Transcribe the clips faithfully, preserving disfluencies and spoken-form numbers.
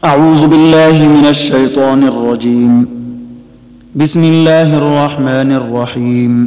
أعوذ بالله من الشيطان الرجيم. بسم الله الرحمن الرحيم.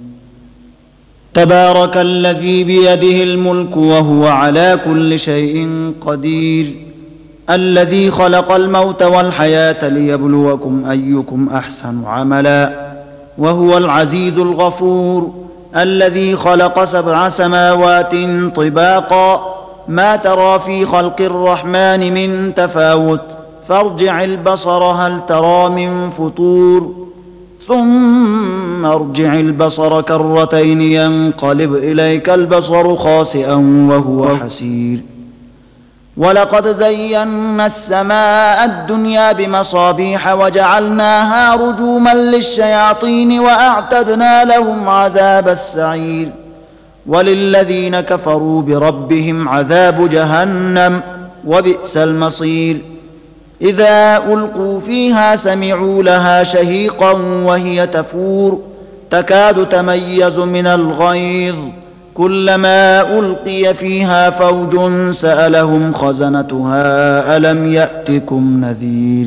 تبارك الذي بيده الملك وهو على كل شيء قدير، الذي خلق الموت والحياة ليبلوكم أيكم أحسن عملا، وهو العزيز الغفور، الذي خلق سبع سماوات طباقا، ما ترى في خلق الرحمن من تفاوت، فارجع البصر هل ترى من فطور، ثم ارجع البصر كرتين ينقلب إليك البصر خاسئا وهو حسير. ولقد زينا السماء الدنيا بمصابيح وجعلناها رجوما للشياطين وأعتدنا لهم عذاب السعير. وللذين كفروا بربهم عذاب جهنم وبئس المصير. إذا ألقوا فيها سمعوا لها شهيقا وهي تفور، تكاد تميز من الغيظ، كلما ألقي فيها فوج سألهم خزنتها ألم يأتكم نذير؟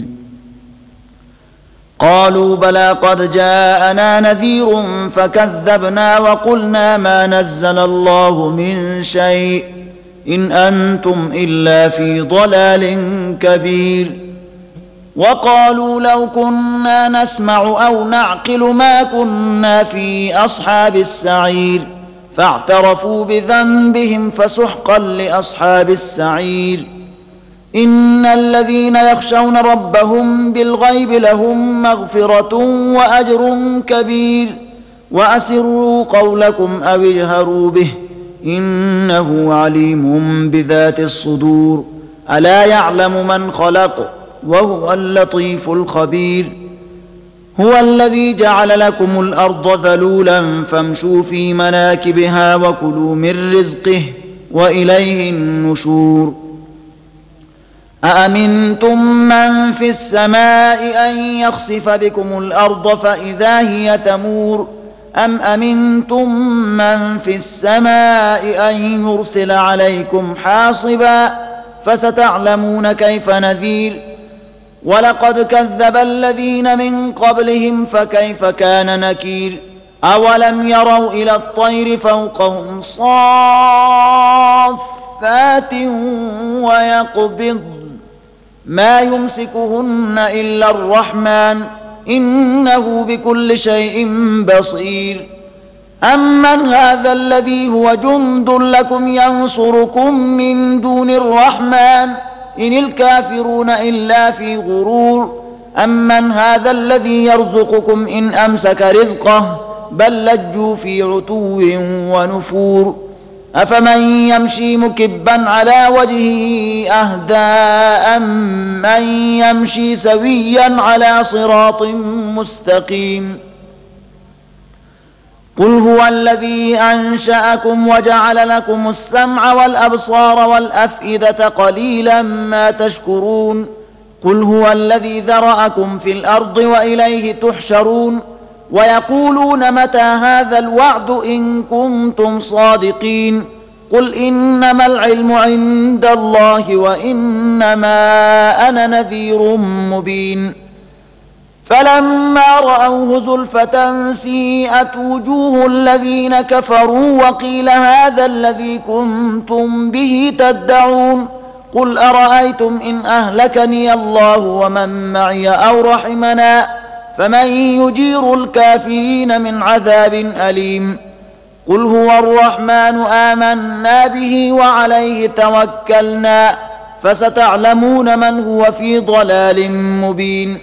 قالوا بلى قد جاءنا نذير فكذبنا وقلنا ما نزل الله من شيء إن أنتم إلا في ضلال كبير. وقالوا لو كنا نسمع أو نعقل ما كنا في أصحاب السعير، فاعترفوا بذنبهم فسحقا لأصحاب السعير. إن الذين يخشون ربهم بالغيب لهم مغفرة وأجر كبير. وأسروا قولكم أو اجهروا به إنه عليم بذات الصدور. ألا يعلم من خلق وهو اللطيف الخبير. هو الذي جعل لكم الأرض ذلولا فامشوا في مناكبها وكلوا من رزقه وإليه النشور. أأمنتم من في السماء أن يخسف بكم الأرض فإذا هي تمور، أم أمنتم من في السماء أن يرسل عليكم حاصبا، فستعلمون كيف نذير. ولقد كذب الذين من قبلهم فكيف كان نكير. أولم يروا إلى الطير فوقهم صافات ويقبض ما يمسكهن إلا الرحمن إنه بكل شيء بصير. أمن هذا الذي هو جند لكم ينصركم من دون الرحمن إن الكافرون إلا في غرور. أمن هذا الذي يرزقكم إن أمسك رزقه بل لجوا في عتو ونفور. أفمن يمشي مكبا على وجهه أهدى أمن يمشي سويا على صراط مستقيم. قل هو الذي أنشأكم وجعل لكم السمع والأبصار والأفئدة قليلا ما تشكرون. قل هو الذي ذرأكم في الأرض وإليه تحشرون. ويقولون متى هذا الوعد إن كنتم صادقين. قل إنما العلم عند الله وإنما أنا نذير مبين. فلما رأوه زلفة سيئت وجوه الذين كفروا وقيل هذا الذي كنتم به تدعون. قل أرأيتم إن أهلكني الله ومن معي أو رحمنا فمن يجير الكافرين من عذاب أليم. قل هو الرحمن آمنا به وعليه توكلنا فستعلمون من هو في ضلال مبين.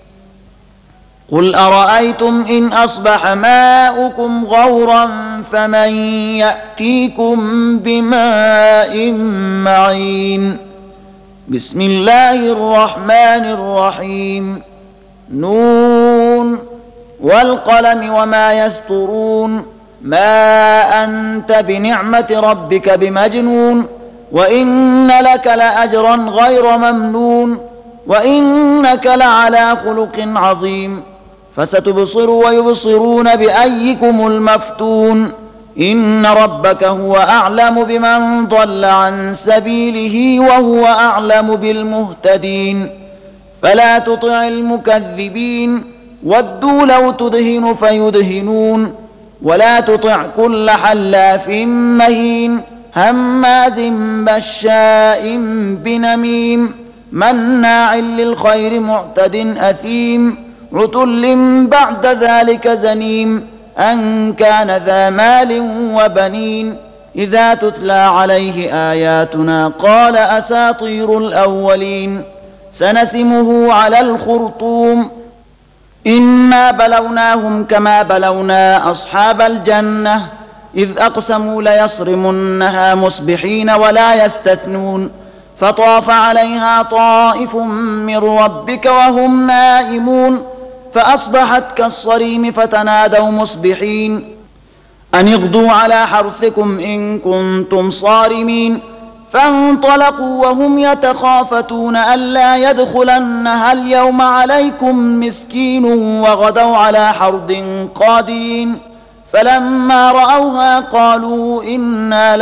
قل أرأيتم إن أصبح ماؤكم غورا فمن يأتيكم بماء معين. بسم الله الرحمن الرحيم. نون والقلم وما يسطرون. ما أنت بنعمة ربك بمجنون. وإن لك لأجرا غير ممنون. وإنك لعلى خلق عظيم. فستبصر ويبصرون بأيكم المفتون. إن ربك هو أعلم بمن ضل عن سبيله وهو أعلم بالمهتدين فلا تطع المكذبين ودوا لو تدهن فيدهنون ولا تطع كل حلاف مهين هماز بشاء بنميم مناع للخير معتد أثيم عتل بعد ذلك زنيم أن كان ذا مال وبنين إذا تتلى عليه آياتنا قال أساطير الأولين سنسمه على الخرطوم إنا بلوناهم كما بلونا أصحاب الجنة إذ أقسموا ليصرمنها مصبحين ولا يستثنون فطاف عليها طائف من ربك وهم نائمون فأصبحت كالصريم فتنادوا مصبحين أن اغدوا على حرثكم إن كنتم صارمين فانطلقوا وهم يتخافتون ألا يدخلنها اليوم عليكم مسكين وغدوا على حرد قادرين فلما رأوها قالوا إنا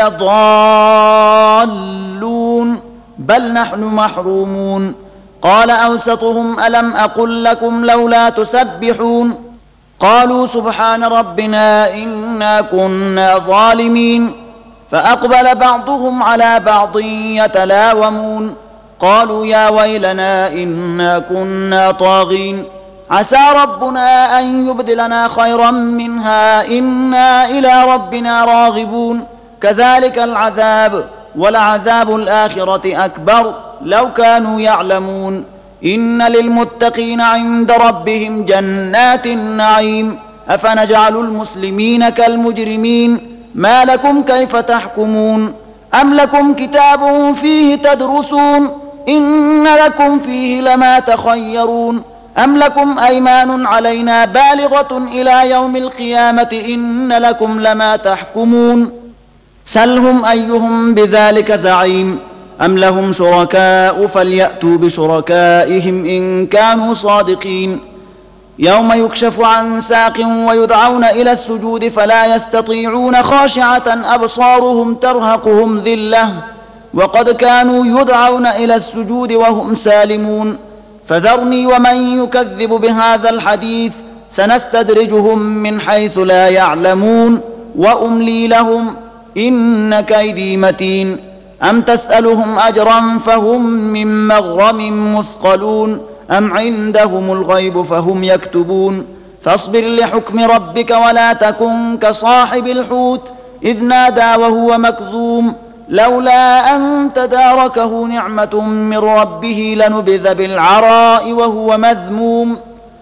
لضالون بل نحن محرومون قال أوسطهم ألم أقل لكم لولا تسبحون قالوا سبحان ربنا إنا كنا ظالمين فأقبل بعضهم على بعض يتلاومون قالوا يا ويلنا إنا كنا طاغين عسى ربنا أن يبدلنا خيرا منها إنا إلى ربنا راغبون كذلك العذاب ولعذاب الآخرة أكبر لو كانوا يعلمون إن للمتقين عند ربهم جنات النعيم أفنجعل المسلمين كالمجرمين ما لكم كيف تحكمون أم لكم كتاب فيه تدرسون إن لكم فيه لما تخيرون أم لكم أيمان علينا بالغة إلى يوم القيامة إن لكم لما تحكمون سلهم أيهم بذلك زعيم أم لهم شركاء فليأتوا بشركائهم إن كانوا صادقين يوم يكشف عن ساق ويدعون إلى السجود فلا يستطيعون خاشعة أبصارهم ترهقهم ذلة وقد كانوا يدعون إلى السجود وهم سالمون فذرني ومن يكذب بهذا الحديث سنستدرجهم من حيث لا يعلمون وأملي لهم إن كيدي متين أم تسألهم أجرا فهم من مغرم مثقلون أم عندهم الغيب فهم يكتبون فاصبر لحكم ربك ولا تكن كصاحب الحوت إذ نادى وهو مكظوم لولا أن تداركه نعمة من ربه لنبذ بالعراء وهو مذموم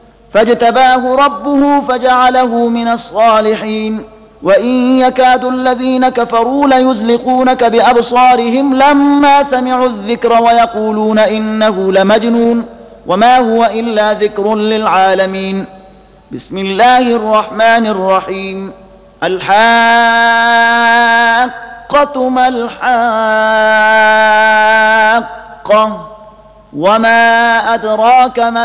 فاجتباه ربه فجعله من الصالحين وإن يكاد الذين كفروا ليزلقونك بأبصارهم لما سمعوا الذكر ويقولون إنه لمجنون وما هو إلا ذكر للعالمين بسم الله الرحمن الرحيم الحاقة ما الحاقة وما أدراك ما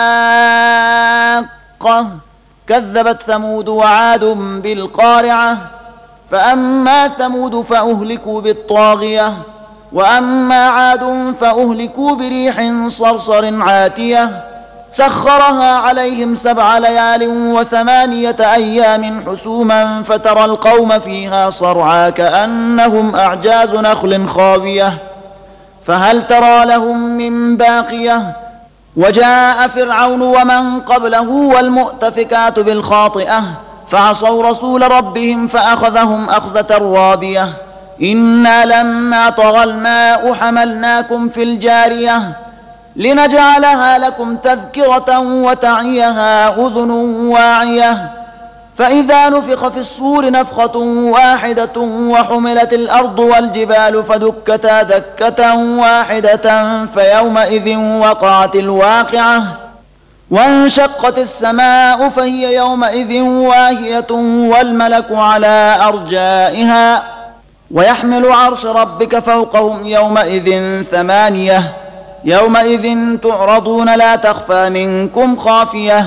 الحاقة كذبت ثمود وعاد بالقارعة فأما ثمود فأهلكوا بالطاغية وأما عاد فأهلكوا بريح صرصر عاتية سخرها عليهم سبع ليال وثمانية أيام حسوما فترى القوم فيها صرعى كأنهم أعجاز نخل خاوية فهل ترى لهم من باقية وجاء فرعون ومن قبله والمؤتفكات بالخاطئة فعصوا رسول ربهم فأخذهم أخذة رابية إنا لما طغى الماء حملناكم في الجارية لنجعلها لكم تذكرة وتعيها أذن واعية فإذا نفخ في الصور نفخة واحدة وحملت الأرض والجبال فدكتا دكة واحدة فيومئذ وقعت الواقعة وانشقت السماء فهي يومئذ واهية والملك على أرجائها ويحمل عرش ربك فوقهم يومئذ ثمانية يومئذ تعرضون لا تخفى منكم خافية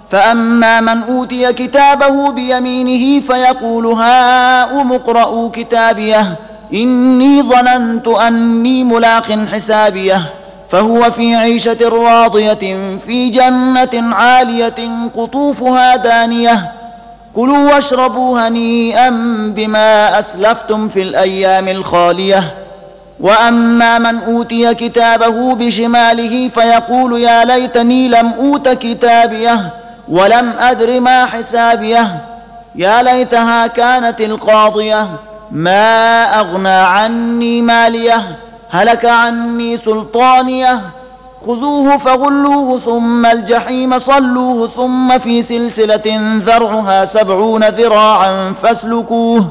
فأما من أوتي كتابه بيمينه فيقول هاؤم اقرءوا كتابيه إني ظننت أني ملاق حسابيه فهو في عيشة راضية في جنة عالية قطوفها دانية كلوا واشربوا هنيئا بما أسلفتم في الأيام الخالية وأما من أوتي كتابه بشماله فيقول يا ليتني لم أوت كتابيه ولم أدر ما حسابيه يا ليتها كانت القاضية ما أغنى عني ماليه هلك عني سلطانيه خذوه فغلوه ثم الجحيم صلوه ثم في سلسلة ذرعها سبعون ذراعا فاسلكوه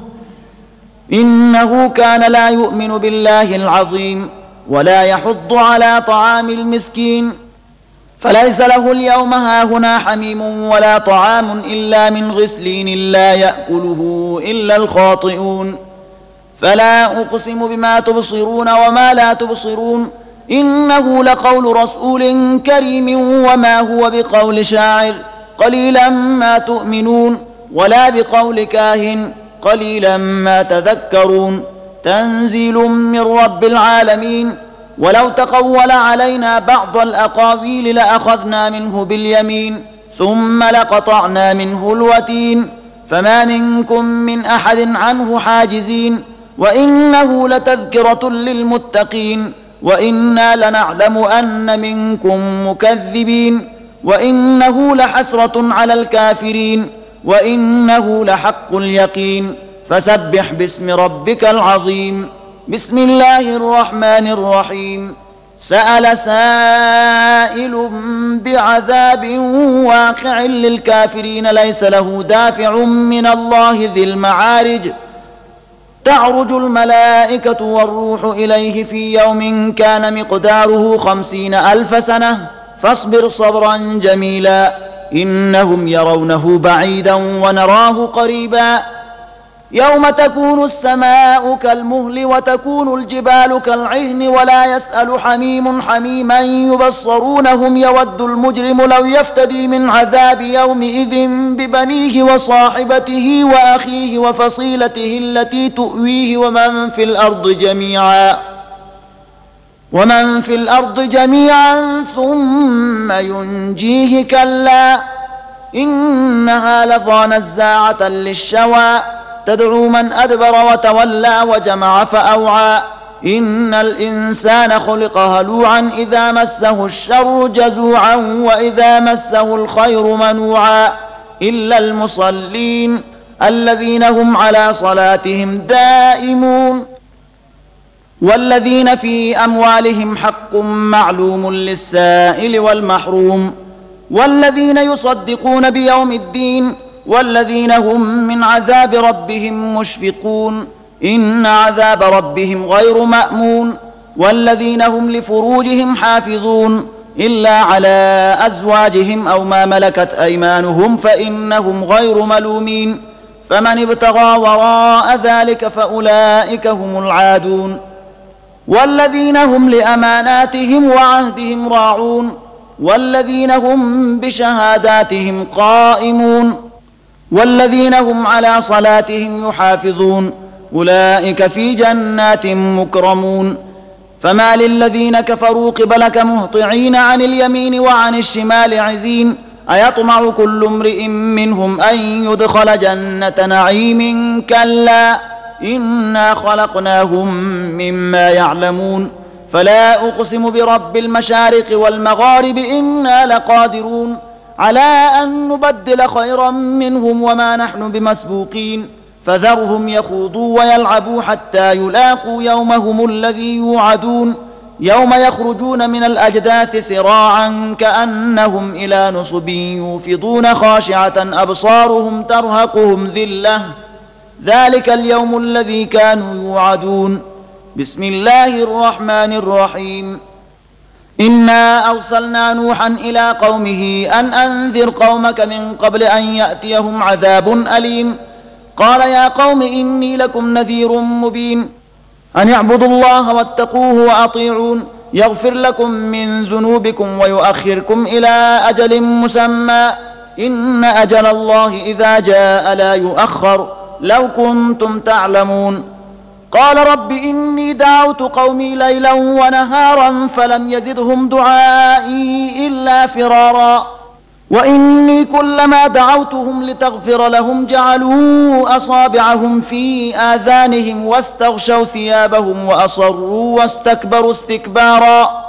إنه كان لا يؤمن بالله العظيم ولا يحض على طعام المسكين فليس له اليوم هاهنا حميم ولا طعام إلا من غسلين لا يأكله إلا الخاطئون فلا أقسم بما تبصرون وما لا تبصرون إنه لقول رسول كريم وما هو بقول شاعر قليلا ما تؤمنون ولا بقول كاهن قليلا ما تذكرون تنزيل من رب العالمين ولو تقول علينا بعض الأقاويل لأخذنا منه باليمين ثم لقطعنا منه الوتين فما منكم من أحد عنه حاجزين وإنه لتذكرة للمتقين وإنا لنعلم أن منكم مكذبين وإنه لحسرة على الكافرين وإنه لحق اليقين فسبح باسم ربك العظيم بسم الله الرحمن الرحيم سأل سائل بعذاب واقع للكافرين ليس له دافع من الله ذي المعارج تعرج الملائكة والروح إليه في يوم كان مقداره خمسين ألف سنة فاصبر صبرا جميلا إنهم يرونه بعيدا ونراه قريبا يوم تكون السماء كالمهل وتكون الجبال كالعهن ولا يسأل حميم حميما يبصرونهم يود المجرم لو يفتدي من عذاب يومئذ ببنيه وصاحبته وأخيه وفصيلته التي تؤويه ومن في الأرض جميعا ومن في الأرض جميعا ثم ينجيه كلا إنها لظى نزاعة للشوى تدعو من أدبر وتولى وجمع فأوعى إن الإنسان خلق هلوعا إذا مسه الشر جزوعا وإذا مسه الخير منوعا إلا المصلين الذين هم على صلاتهم دائمون والذين في أموالهم حق معلوم للسائل والمحروم والذين يصدقون بيوم الدين والذين هم من عذاب ربهم مشفقون إن عذاب ربهم غير مأمون والذين هم لفروجهم حافظون إلا على أزواجهم أو ما ملكت أيمانهم فإنهم غير ملومين فمن ابتغى وراء ذلك فأولئك هم العادون والذين هم لأماناتهم وعهدهم راعون والذين هم بشهاداتهم قائمون والذين هم على صلاتهم يحافظون أولئك في جنات مكرمون فما للذين كفروا قبلك مهطعين عن اليمين وعن الشمال عزين أيطمع كل امرئ منهم أن يدخل جنة نعيم كلا إنا خلقناهم مما يعلمون فلا أقسم برب المشارق والمغارب إنا لقادرون على أن نبدل خيرا منهم وما نحن بمسبوقين فذرهم يخوضوا ويلعبوا حتى يلاقوا يومهم الذي يوعدون يوم يخرجون من الأجداث سراعا كأنهم إلى نصب يوفضون خاشعة أبصارهم ترهقهم ذلة ذلك اليوم الذي كانوا يوعدون بسم الله الرحمن الرحيم إنا أرسلنا نوحا إلى قومه أن أنذر قومك من قبل أن يأتيهم عذاب أليم قال يا قوم إني لكم نذير مبين أن اعبدوا الله واتقوه وأطيعون يغفر لكم من ذنوبكم ويؤخركم إلى أجل مسمى إن أجل الله إذا جاء لا يؤخر لو كنتم تعلمون قال رب إني دعوت قومي ليلا ونهارا فلم يزدهم دعائي إلا فرارا وإني كلما دعوتهم لتغفر لهم جعلوا أصابعهم في آذانهم واستغشوا ثيابهم وأصروا واستكبروا استكبارا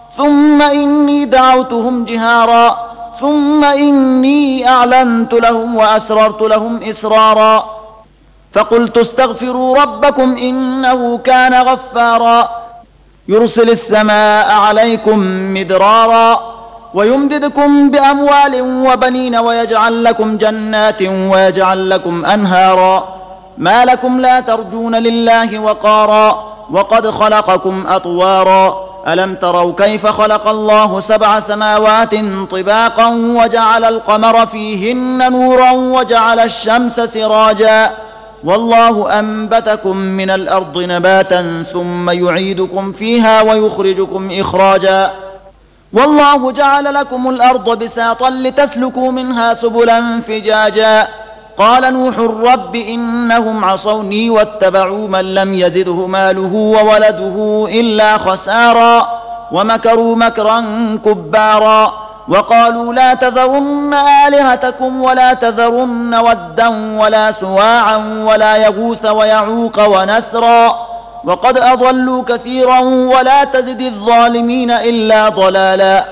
ثم إني دعوتهم جهارا ثم إني أعلنت لهم وأسررت لهم إسرارا فقلت استغفروا ربكم إنه كان غفارا يرسل السماء عليكم مدرارا ويمددكم بأموال وبنين ويجعل لكم جنات ويجعل لكم أنهارا ما لكم لا ترجون لله وقارا وقد خلقكم أطوارا ألم تروا كيف خلق الله سبع سماوات طباقا وجعل القمر فيهن نورا وجعل الشمس سراجا والله أنبتكم من الأرض نباتا ثم يعيدكم فيها ويخرجكم إخراجا والله جعل لكم الأرض بساطا لتسلكوا منها سبلا فجاجا قال نوح رب إنهم عصوني واتبعوا من لم يزده ماله وولده إلا خسارا ومكروا مكرا كبارا وقالوا لا تذرن آلهتكم ولا تذرن ودا ولا سواعا ولا يغوث ويعوق ونسرا وقد أضلوا كثيرا ولا تزد الظالمين إلا ضلالا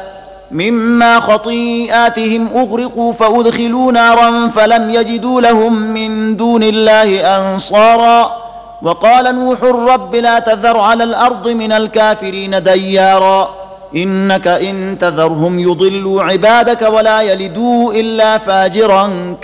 مما خطيئاتهم أغرقوا فأدخلوا نارا فلم يجدوا لهم من دون الله أنصارا وقال نوح رب لا تذر على الأرض من الكافرين ديارا إنك إن تذرهم يضلوا عبادك ولا يلدوا إلا فاجرا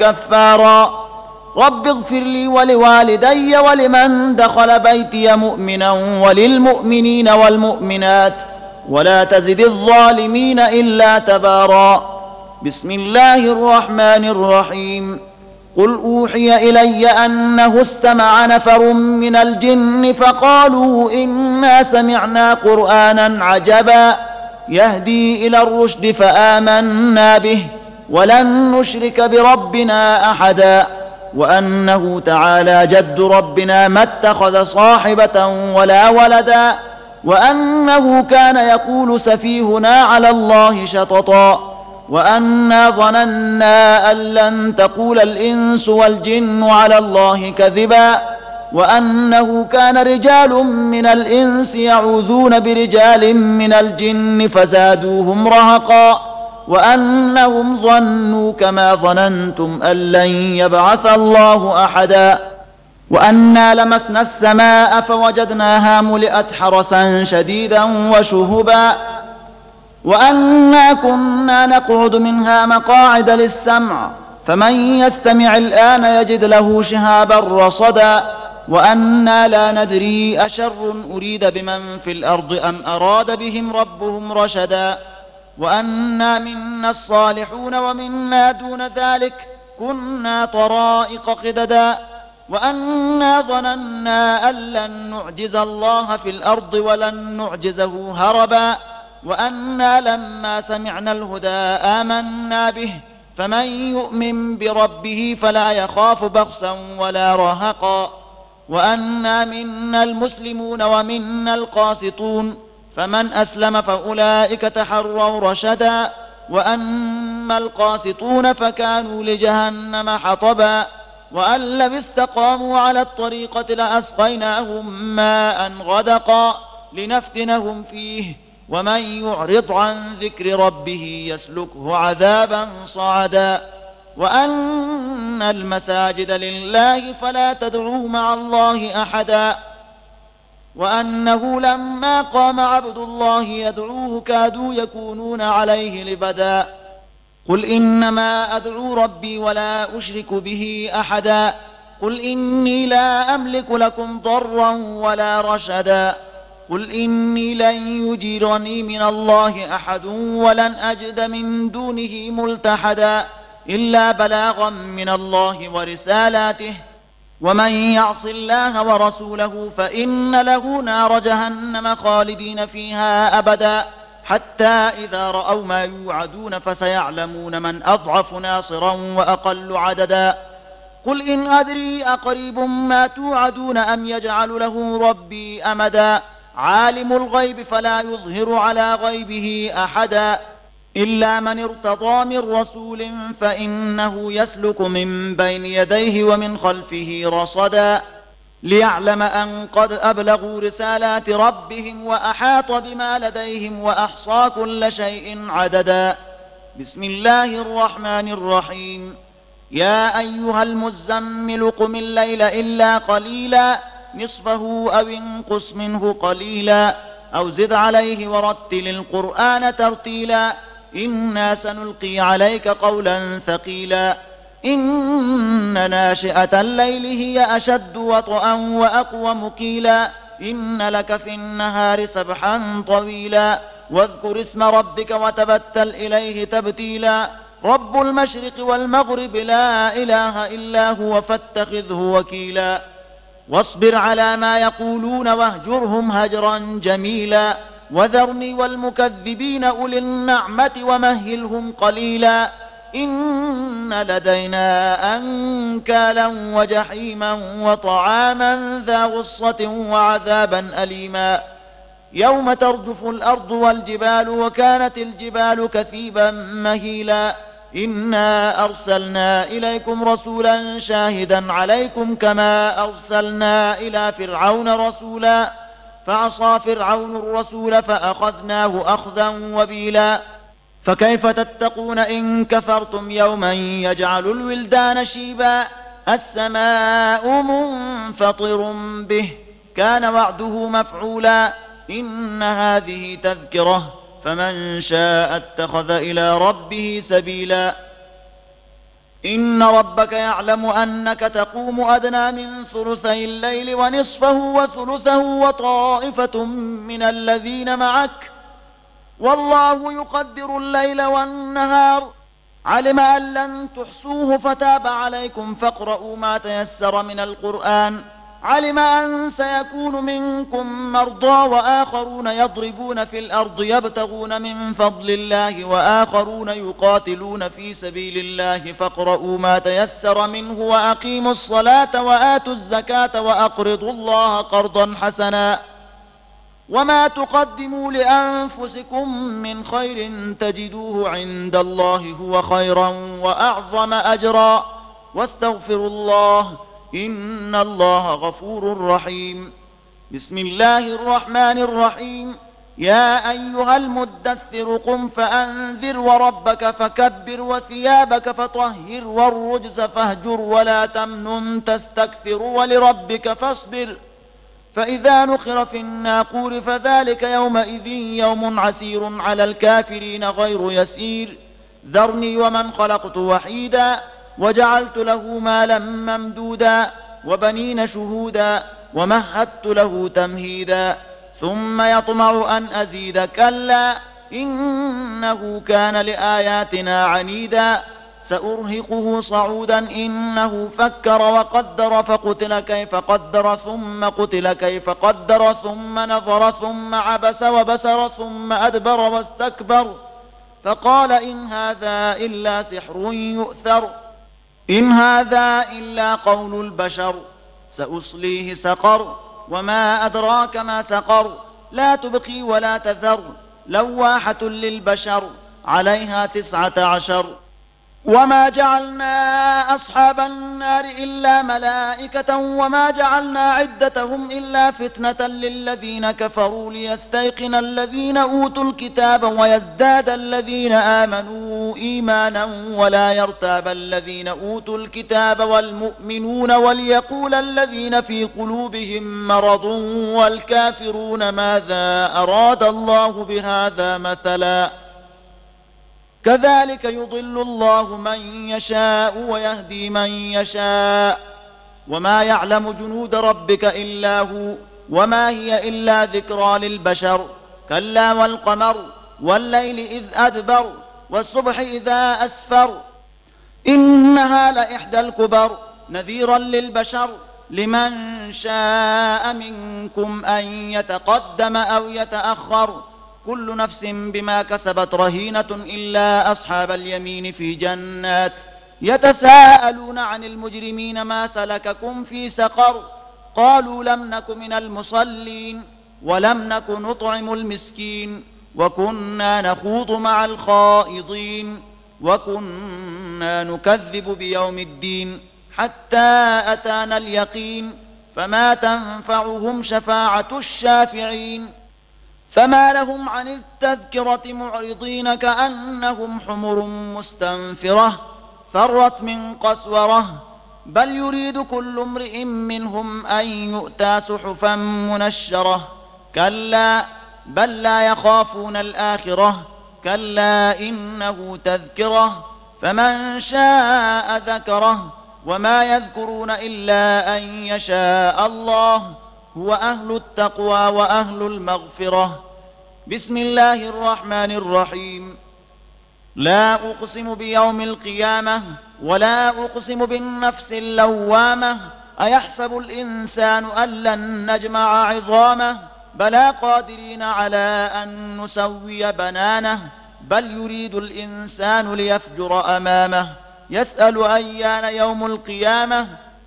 كفارا رب اغفر لي ولوالدي ولمن دخل بيتي مؤمنا وللمؤمنين والمؤمنات ولا تزد الظالمين إلا تبارا بسم الله الرحمن الرحيم قل أوحي إلي أنه استمع نفر من الجن فقالوا إنا سمعنا قرآنا عجبا يهدي إلى الرشد فآمنا به ولن نشرك بربنا أحدا وأنه تعالى جد ربنا ما اتخذ صاحبة ولا ولدا وأنه كان يقول سفيهنا على الله شططا وأنا ظننا أن لن تقول الإنس والجن على الله كذبا وأنه كان رجال من الإنس يعوذون برجال من الجن فزادوهم رهقا وأنهم ظنوا كما ظننتم أن لن يبعث الله أحدا وأنا لمسنا السماء فوجدناها ملئت حرسا شديدا وشهبا وأنا كنا نقعد منها مقاعد للسمع فمن يستمع الآن يجد له شهابا رصدا وأنا لا ندري أشر أريد بمن في الأرض أم أراد بهم ربهم رشدا وأنا منا الصالحون ومنا دون ذلك كنا طرائق قددا وأنا ظننا أن لن نعجز الله في الأرض ولن نعجزه هربا وأنا لما سمعنا الهدى آمنا به فمن يؤمن بربه فلا يخاف بخسا ولا رهقا وأنا منا المسلمون ومنا القاسطون فمن أسلم فأولئك تحروا رشدا وأما القاسطون فكانوا لجهنم حطبا وأن لم استقاموا على الطريقة لأسقيناهم ماء غدقا لنفتنهم فيه ومن يعرض عن ذكر ربه يسلكه عذابا صعدا وأن المساجد لله فلا تدعوا مع الله أحدا وأنه لما قام عبد الله يدعوه كادوا يكونون عليه لبدا قل إنما أدعو ربي ولا أشرك به أحدا قل إني لا أملك لكم ضرا ولا رشدا قل إني لن يجيرني من الله أحد ولن أجد من دونه ملتحدا إلا بلاغا من الله ورسالاته ومن يعص الله ورسوله فإن له نار جهنم خالدين فيها أبدا حتى إذا رأوا ما يوعدون فسيعلمون من أضعف ناصرا وأقل عددا قل إن أدري أقريب ما توعدون أم يجعل له ربي أمدا عالم الغيب فلا يظهر على غيبه أحدا إلا من ارتضى من رسول فإنه يسلك من بين يديه ومن خلفه رصدا ليعلم أن قد أبلغوا رسالات ربهم وأحاط بما لديهم وأحصى كل شيء عددا بسم الله الرحمن الرحيم يا أيها المزمل قم الليل إلا قليلا نصفه أو انقص منه قليلا أو زد عليه ورتل القرآن ترتيلا إنا سنلقي عليك قولا ثقيلا إن ناشئة الليل هي أشد وطئا وأقوم قيلا إن لك في النهار سبحا طويلا واذكر اسم ربك وتبتل إليه تبتيلا رب المشرق والمغرب لا إله إلا هو فاتخذه وكيلا واصبر على ما يقولون واهجرهم هجرا جميلا وذرني والمكذبين أولي النعمة ومهلهم قليلا إن لدينا أنكالا وجحيما وطعاما ذا غصة وعذابا أليما يوم ترجف الأرض والجبال وكانت الجبال كثيبا مهيلا إنا أرسلنا إليكم رسولا شاهدا عليكم كما أرسلنا إلى فرعون رسولا فعصى فرعون الرسول فأخذناه أخذا وبيلا فكيف تتقون إن كفرتم يوما يجعل الولدان شيبا السماء منفطر به كان وعده مفعولا إن هذه تذكرة فمن شاء اتخذ إلى ربه سبيلا إن ربك يعلم أنك تقوم أدنى من ثلثي الليل ونصفه وثلثه وطائفة من الذين معك والله يقدر الليل والنهار علم أن لن تحصوه فتاب عليكم فاقرؤوا ما تيسر من القرآن علم أن سيكون منكم مرضى وآخرون يضربون في الأرض يبتغون من فضل الله وآخرون يقاتلون في سبيل الله فاقرؤوا ما تيسر منه وأقيموا الصلاة وآتوا الزكاة وأقرضوا الله قرضا حسنا وما تقدموا لأنفسكم من خير تجدوه عند الله هو خيرا وأعظم أجرا واستغفروا الله إن الله غفور رحيم بسم الله الرحمن الرحيم يا أيها المدثر قم فأنذر وربك فكبر وثيابك فطهر والرجز فاهجر ولا تمنن تستكثر ولربك فاصبر فإذا نخر في الناقور فذلك يومئذ يوم عسير على الكافرين غير يسير ذرني ومن خلقت وحيدا وجعلت له مالا ممدودا وبنين شهودا ومهدت له تمهيدا ثم يطمع أن أزيد كلا إنه كان لآياتنا عنيدا سأرهقه صعودا إنه فكر وقدر فقتل كيف قدر ثم قتل كيف قدر ثم نظر ثم عبس وبسر ثم أدبر واستكبر فقال إن هذا إلا سحر يؤثر إن هذا إلا قول البشر سأصليه سقر وما أدراك ما سقر لا تبقي ولا تذر لواحة للبشر عليها تسعة عشر وما جعلنا أصحاب النار إلا ملائكة وما جعلنا عدتهم إلا فتنة للذين كفروا ليستيقن الذين أوتوا الكتاب ويزداد الذين آمنوا إيمانا ولا يرتاب الذين أوتوا الكتاب والمؤمنون وليقول الذين في قلوبهم مرض والكافرون ماذا أراد الله بهذا مثلا كذلك يضل الله من يشاء ويهدي من يشاء وما يعلم جنود ربك إلا هو وما هي إلا ذكرى للبشر كلا والقمر والليل إذ أدبر والصبح إذا أسفر إنها لإحدى الكبر نذيرا للبشر لمن شاء منكم أن يتقدم أو يتأخر كل نفس بما كسبت رهينة إلا أصحاب اليمين في جنات يتساءلون عن المجرمين ما سلككم في سقر قالوا لم نك من المصلين ولم نك نطعم المسكين وكنا نخوض مع الخائضين وكنا نكذب بيوم الدين حتى أتانا اليقين فما تنفعهم شفاعة الشافعين فما لهم عن التذكرة معرضين كأنهم حمر مستنفرة فرت من قسورة بل يريد كل امرئ منهم أن يؤتى صحفا منشرة كلا بل لا يخافون الآخرة كلا إنه تذكرة فمن شاء ذكره وما يذكرون إلا أن يشاء الله هو أهل التقوى وأهل المغفرة. بسم الله الرحمن الرحيم. لا أقسم بيوم القيامة ولا أقسم بالنفس اللوامة أيحسب الإنسان أن لن نجمع عظامه بلى قادرين على أن نسوي بنانه بل يريد الإنسان ليفجر أمامه يسأل أيان يوم القيامة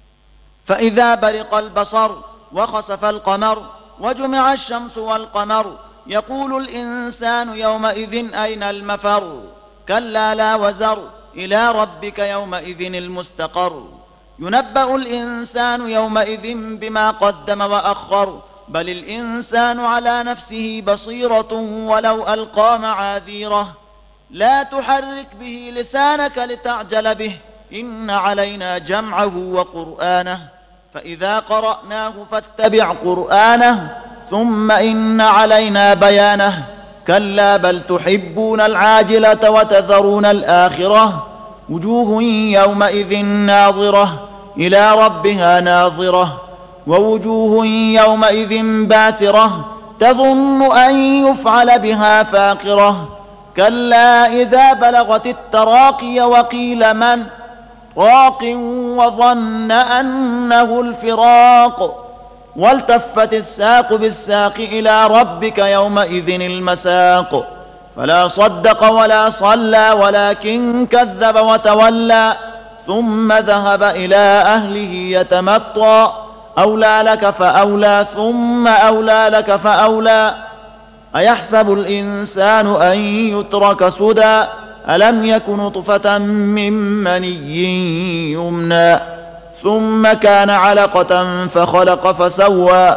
فإذا برق البصر وخسف القمر وجمع الشمس والقمر يقول الإنسان يومئذ أين المفر كلا لا وزر إلى ربك يومئذ المستقر ينبأ الإنسان يومئذ بما قدم وأخر بل الإنسان على نفسه بصيرة ولو ألقى معاذيره لا تحرك به لسانك لتعجل به إن علينا جمعه وقرآنه فإذا قرأناه فاتبع قرآنه ثم إن علينا بيانه كلا بل تحبون العاجلة وتذرون الآخرة وجوه يومئذ ناظرة إلى ربها ناظرة ووجوه يومئذ باسرة تظن أن يفعل بها فاقرة كلا إذا بلغت التراقي وقيل من راق وظن أنه الفراق والتفت الساق بالساق إلى ربك يومئذ المساق فلا صدق ولا صلى ولكن كذب وتولى ثم ذهب إلى أهله يتمطى أولى لك فأولى ثم أولى لك فأولى أيحسب الإنسان أن يترك سدى ألم يك نطفة من مني يمنى ثم كان علقة فخلق فسوى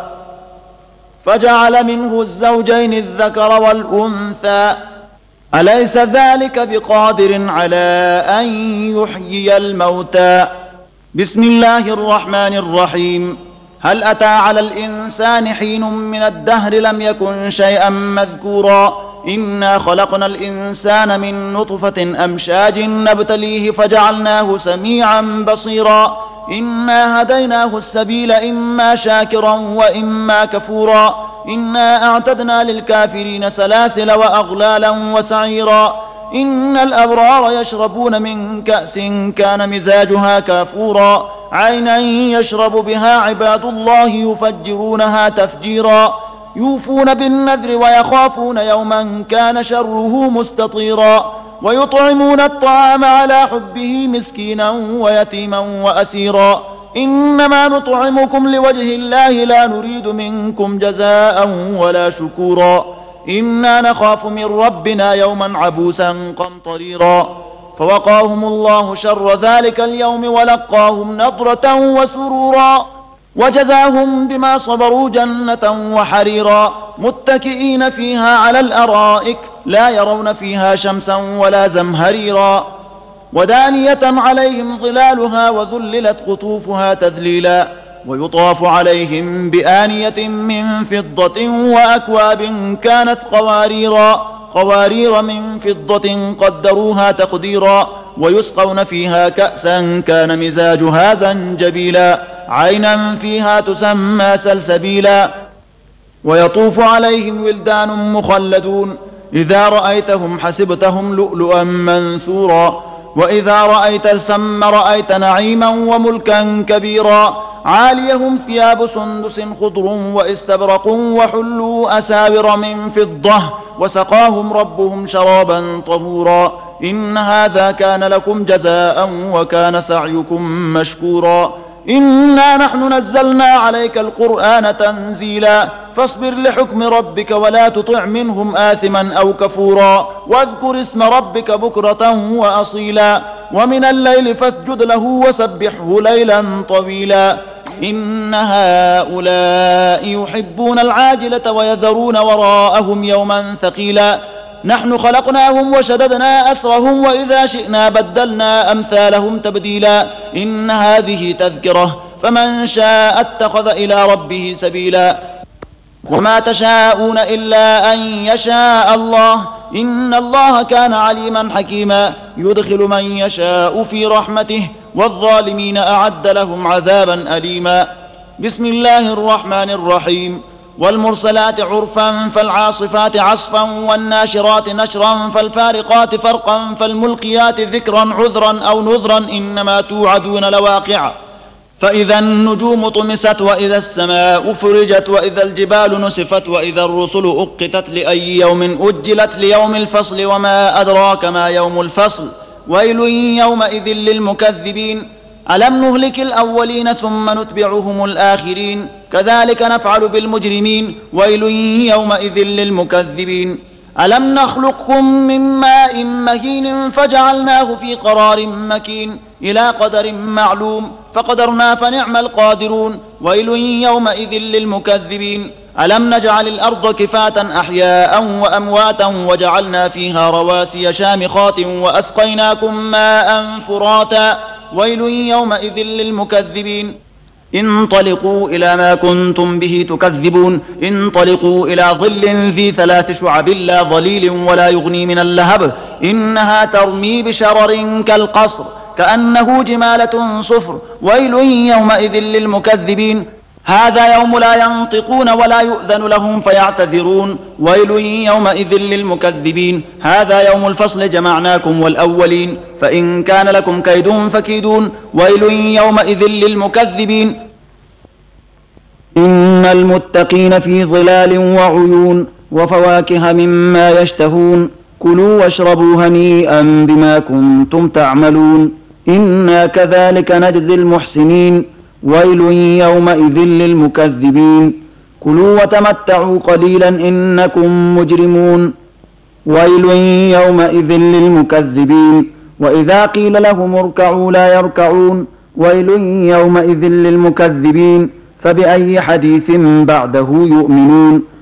فجعل منه الزوجين الذكر والأنثى أليس ذلك بقادر على أن يحيي الموتى بسم الله الرحمن الرحيم هل أتى على الإنسان حين من الدهر لم يكن شيئا مذكورا إنا خلقنا الإنسان من نطفة أمشاج نبتليه فجعلناه سميعا بصيرا إنا هديناه السبيل إما شاكرا وإما كفورا إنا أعتدنا للكافرين سلاسل وأغلالا وسعيرا إن الأبرار يشربون من كأس كان مزاجها كافورا عينا يشرب بها عباد الله يفجرونها تفجيرا يوفون بالنذر ويخافون يوما كان شره مستطيرا ويطعمون الطعام على حبه مسكينا ويتيما وأسيرا إنما نطعمكم لوجه الله لا نريد منكم جزاء ولا شكورا إنا نخاف من ربنا يوما عبوسا قمطريرا فوقاهم الله شر ذلك اليوم ولقاهم نضرة وسرورا وجزاهم بما صبروا جنة وحريرا متكئين فيها على الأرائك لا يرون فيها شمسا ولا زمهريرا ودانية عليهم ظلالها وذللت قطوفها تذليلا ويطاف عليهم بآنية من فضة وأكواب كانت قواريرا قوارير من فضة قدروها تقديرا ويسقون فيها كأسا كان مزاجها زنجبيلا عينا فيها تسمى سلسبيلا ويطوف عليهم ولدان مخلدون إذا رأيتهم حسبتهم لؤلؤا منثورا وإذا رأيت السم رأيت نعيما وملكا كبيرا عاليهم ثياب سندس خضر واستبرق وحلوا أساور من فضة وسقاهم ربهم شرابا طهورا إن هذا كان لكم جزاء وكان سعيكم مشكورا إنا نحن نزلنا عليك القرآن تنزيلا فاصبر لحكم ربك ولا تطع منهم آثما أو كفورا واذكر اسم ربك بكرة وأصيلا ومن الليل فاسجد له وسبحه ليلا طويلا إن هؤلاء يحبون العاجلة ويذرون وراءهم يوما ثقيلا نحن خلقناهم وشددنا أسرهم وإذا شئنا بدلنا أمثالهم تبديلا إن هذه تذكرة فمن شاء اتخذ إلى ربه سبيلا وما تشاءون إلا أن يشاء الله إن الله كان عليما حكيما يدخل من يشاء في رحمته والظالمين أعد لهم عذابا أليما بسم الله الرحمن الرحيم والمرسلات عرفا فالعاصفات عصفا والناشرات نشرا فالفارقات فرقا فالملقيات ذكرا عذرا أو نذرا إنما توعدون لواقع فإذا النجوم طمست وإذا السماء فرجت وإذا الجبال نسفت وإذا الرسل أقتت لأي يوم أجلت ليوم الفصل وما أدراك ما يوم الفصل ويل يومئذ للمكذبين ألم نهلك الأولين ثم نتبعهم الآخرين كذلك نفعل بالمجرمين ويل يومئذ للمكذبين ألم نخلقكم من ماء مهين فجعلناه في قرار مكين إلى قدر معلوم فقدرنا فنعم القادرون ويل يومئذ للمكذبين ألم نجعل الأرض كفاة أحياء وأمواتا وجعلنا فيها رواسي شامخات وأسقيناكم ماء فراتا ويل يومئذ للمكذبين انطلقوا إلى ما كنتم به تكذبون انطلقوا إلى ظل ذي ثلاث شعب لا ظليل ولا يغني من اللهب إنها ترمي بشرر كالقصر كأنه جمالة صفر ويل يومئذ للمكذبين هذا يوم لا ينطقون ولا يؤذن لهم فيعتذرون ويل يومئذ للمكذبين هذا يوم الفصل جمعناكم والأولين فإن كان لكم كيد فكيدون ويل يومئذ للمكذبين إن المتقين في ظلال وعيون وفواكه مما يشتهون كلوا واشربوا هنيئا بما كنتم تعملون إنا كذلك نجزي المحسنين ويل يومئذ للمكذبين كلوا وتمتعوا قليلا إنكم مجرمون ويل يومئذ للمكذبين وإذا قيل لهم اركعوا لا يركعون ويل يومئذ للمكذبين فبأي حديث بعده يؤمنون